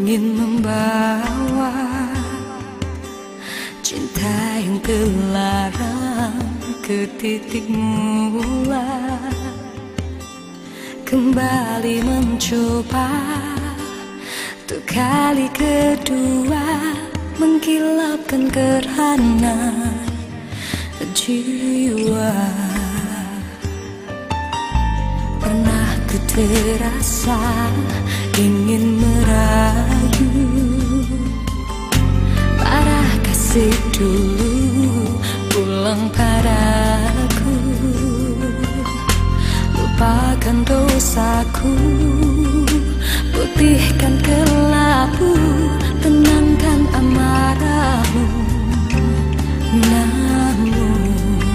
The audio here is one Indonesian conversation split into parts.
ingin membawa cinta yang terlarang ke titik mula, kembali mencoba untuk kali kedua, mengkilapkan gerhana jiwa. Pernah ku terasa ingin merayu para kasih dulu pulang padaku, lupakan dosaku, putihkan kelabu, tenangkan amarahmu. Namun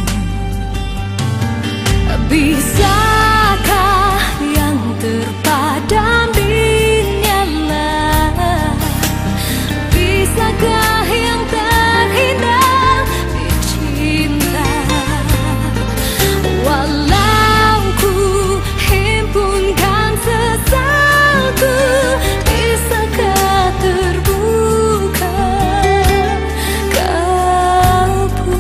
bisakah yang terpadam dinyala? Bisakah yang terhindar dicinta? Walau ku himpunkan sesalku, bisakah terbuka kalbu?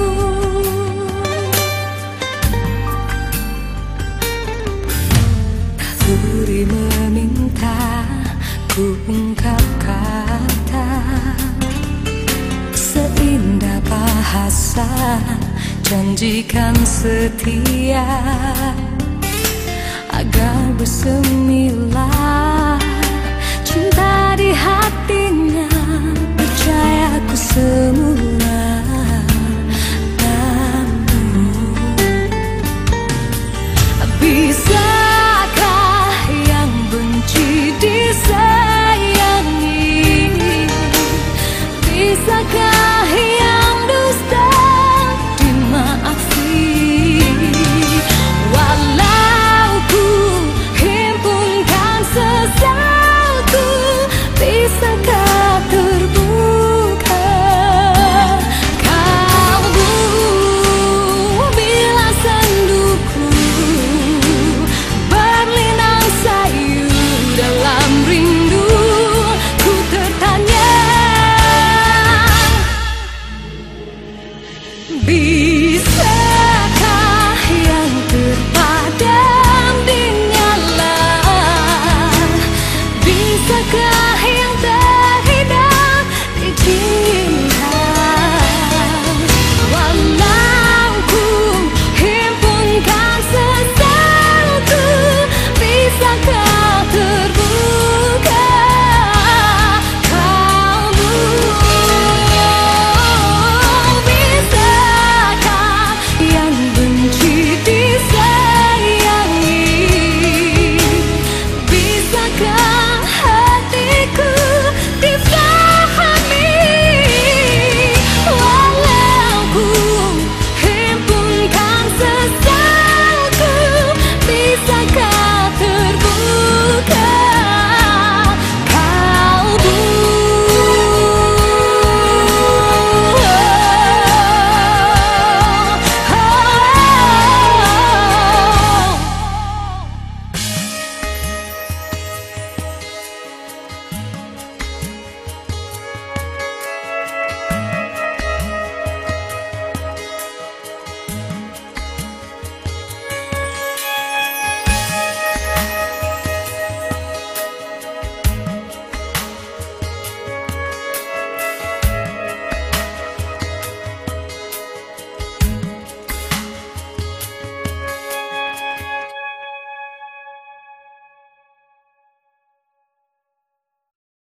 Naluri meminta ku ungkap kata, seindah bahasa janjikan setia, agar bersemilah cinta di hatinya, percayaku semula. Namun bisakah yang benci disayangi? Bisakah yang dusta dimaafi? Walau ku himpunkan sesalku, bisakah terbuka kalbu? Bila senduku berlinang sayu dalam rindu, ku tertanya,